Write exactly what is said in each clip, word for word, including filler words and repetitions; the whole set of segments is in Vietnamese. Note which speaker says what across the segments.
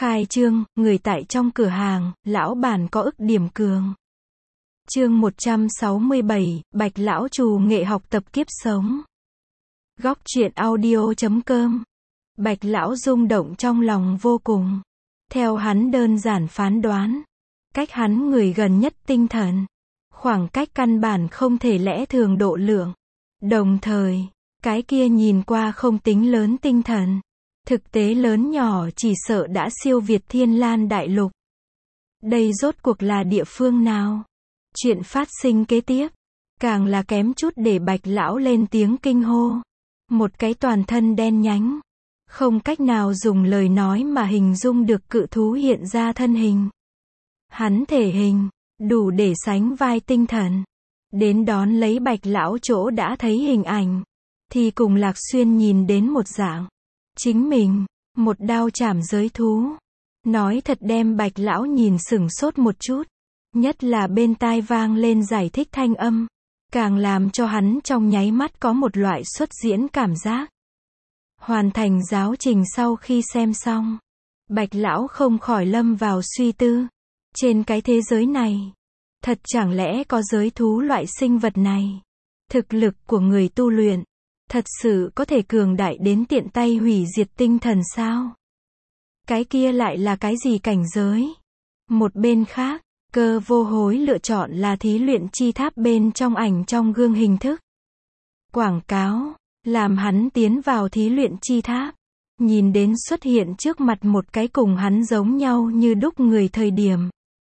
Speaker 1: Khai trương, người tại trong cửa hàng, lão bản có ức điểm cường. Chương một trăm sáu mươi bảy, Bạch lão trù nghệ học tập kiếp sống. Góc truyện audio chấm com. Bạch lão rung động trong lòng vô cùng. Theo hắn đơn giản phán đoán, cách hắn người gần nhất tinh thần, khoảng cách căn bản không thể lẽ thường độ lượng. Đồng thời, cái kia nhìn qua không tính lớn tinh thần, thực tế lớn nhỏ chỉ sợ đã siêu việt Thiên Lan đại lục. Đây rốt cuộc là địa phương nào? Chuyện phát sinh kế tiếp, càng là kém chút để Bạch lão lên tiếng kinh hô. Một cái toàn thân đen nhánh, không cách nào dùng lời nói mà hình dung được cự thú hiện ra thân hình. Hắn thể hình, đủ để sánh vai tinh thần. Đến đón lấy Bạch lão chỗ đã thấy hình ảnh, thì cùng Lạc Xuyên nhìn đến một dạng. Chính mình, một đao chảm giới thú. Nói thật đem Bạch lão nhìn sửng sốt một chút. Nhất là bên tai vang lên giải thích thanh âm, càng làm cho hắn trong nháy mắt có một loại xuất diễn cảm giác. Hoàn thành giáo trình sau khi xem xong, Bạch lão không khỏi lâm vào suy tư. Trên cái thế giới này, thật chẳng lẽ có giới thú loại sinh vật này? Thực lực của người tu luyện, thật sự có thể cường đại đến tiện tay hủy diệt tinh thần sao? Cái kia lại là cái gì cảnh giới? Một bên khác, Cơ Vô Hối lựa chọn là thí luyện chi tháp bên trong ảnh trong gương hình thức. Quảng cáo, làm hắn tiến vào thí luyện chi tháp. Nhìn đến xuất hiện trước mặt một cái cùng hắn giống nhau như đúc người thời điểm.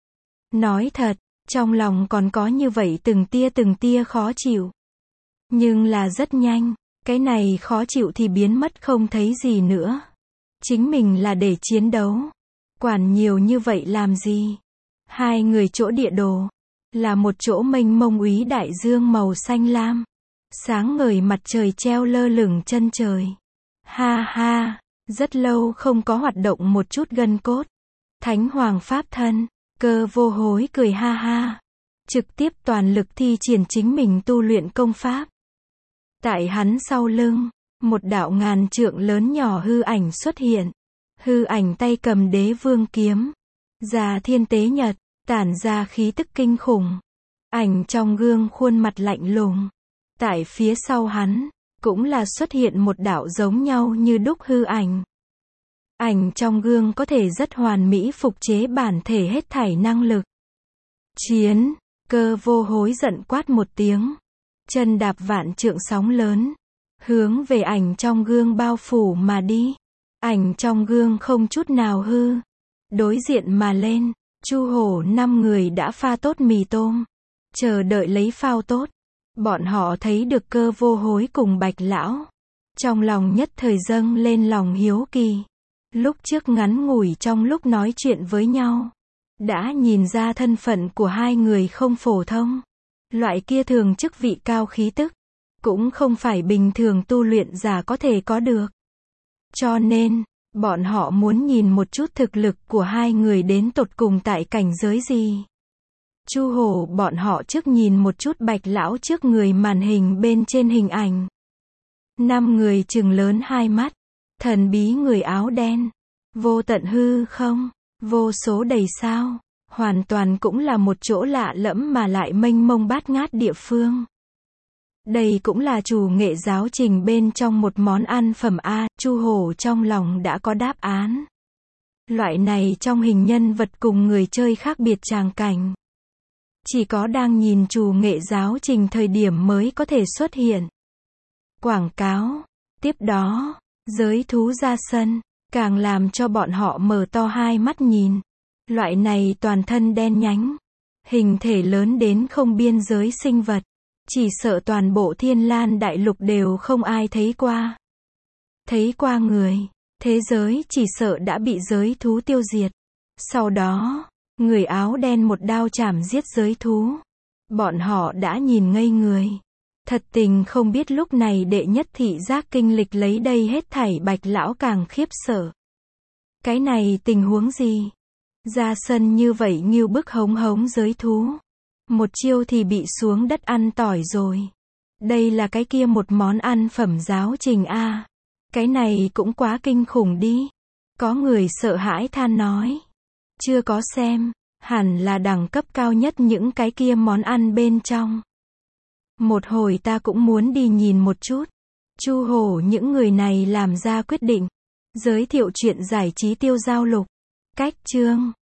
Speaker 1: Nói thật, trong lòng còn có như vậy từng tia từng tia khó chịu. Nhưng là rất nhanh, cái này khó chịu thì biến mất không thấy gì nữa. Chính mình là để chiến đấu. Quản nhiều như vậy làm gì? Hai người chỗ địa đồ, là một chỗ mênh mông úy đại dương màu xanh lam. Sáng ngời mặt trời treo lơ lửng chân trời. Ha ha, rất lâu không có hoạt động một chút gân cốt. Thánh Hoàng Pháp Thân, Cơ Vô Hối cười ha ha. Trực tiếp toàn lực thi triển chính mình tu luyện công pháp. Tại hắn sau lưng, một đạo ngàn trượng lớn nhỏ hư ảnh xuất hiện. Hư ảnh tay cầm Đế Vương kiếm. Già thiên tế nhật, tản ra khí tức kinh khủng. Ảnh trong gương khuôn mặt lạnh lùng. Tại phía sau hắn, cũng là xuất hiện một đạo giống nhau như đúc hư ảnh. Ảnh trong gương có thể rất hoàn mỹ phục chế bản thể hết thảy năng lực. Chiến, Cơ Vô Hối giận quát một tiếng. Chân đạp vạn trượng sóng lớn, hướng về ảnh trong gương bao phủ mà đi. Ảnh trong gương không chút nào hư. Đối diện mà lên, Chu Hổ năm người đã pha tốt mì tôm, chờ đợi lấy phao tốt. Bọn họ thấy được Cơ Vô Hối cùng Bạch lão, trong lòng nhất thời dâng lên lòng hiếu kỳ. Lúc trước ngắn ngủi trong lúc nói chuyện với nhau, đã nhìn ra thân phận của hai người không phổ thông. Loại kia thường chức vị cao khí tức, cũng không phải bình thường tu luyện giả có thể có được. Cho nên, bọn họ muốn nhìn một chút thực lực của hai người đến tột cùng tại cảnh giới gì. Chu Hổ bọn họ trước nhìn một chút Bạch lão trước người màn hình bên trên hình ảnh. Năm người trừng lớn hai mắt. Thần bí người áo đen. Vô tận hư không, vô số đầy sao. Hoàn toàn cũng là một chỗ lạ lẫm mà lại mênh mông bát ngát địa phương. Đây cũng là chủ nghệ giáo trình bên trong một món ăn phẩm A. Chu Hổ trong lòng đã có đáp án. Loại này trong hình nhân vật cùng người chơi khác biệt tràng cảnh, chỉ có đang nhìn chủ nghệ giáo trình thời điểm mới có thể xuất hiện. Quảng cáo, tiếp đó, giới thú ra sân, càng làm cho bọn họ mở to hai mắt nhìn. Loại này toàn thân đen nhánh, hình thể lớn đến không biên giới sinh vật, chỉ sợ toàn bộ Thiên Lan đại lục đều không ai thấy qua. Thấy qua người, thế giới chỉ sợ đã bị giới thú tiêu diệt. Sau đó, người áo đen một đao chảm giết giới thú. Bọn họ đã nhìn ngây người. Thật tình không biết lúc này đệ nhất thị giác kinh lịch lấy đây hết thảy Bạch lão càng khiếp sợ. Cái này tình huống gì? Ra sân như vậy nghiêu bức hống hống giới thú. Một chiêu thì bị xuống đất ăn tỏi rồi. Đây là cái kia một món ăn phẩm giáo trình A. Cái này cũng quá kinh khủng đi. Có người sợ hãi than nói. Chưa có xem, hẳn là đẳng cấp cao nhất những cái kia món ăn bên trong. Một hồi ta cũng muốn đi nhìn một chút. Chu hổ những người này làm ra quyết định. Giới thiệu chuyện giải trí Tiêu Giao Lục. Cách chương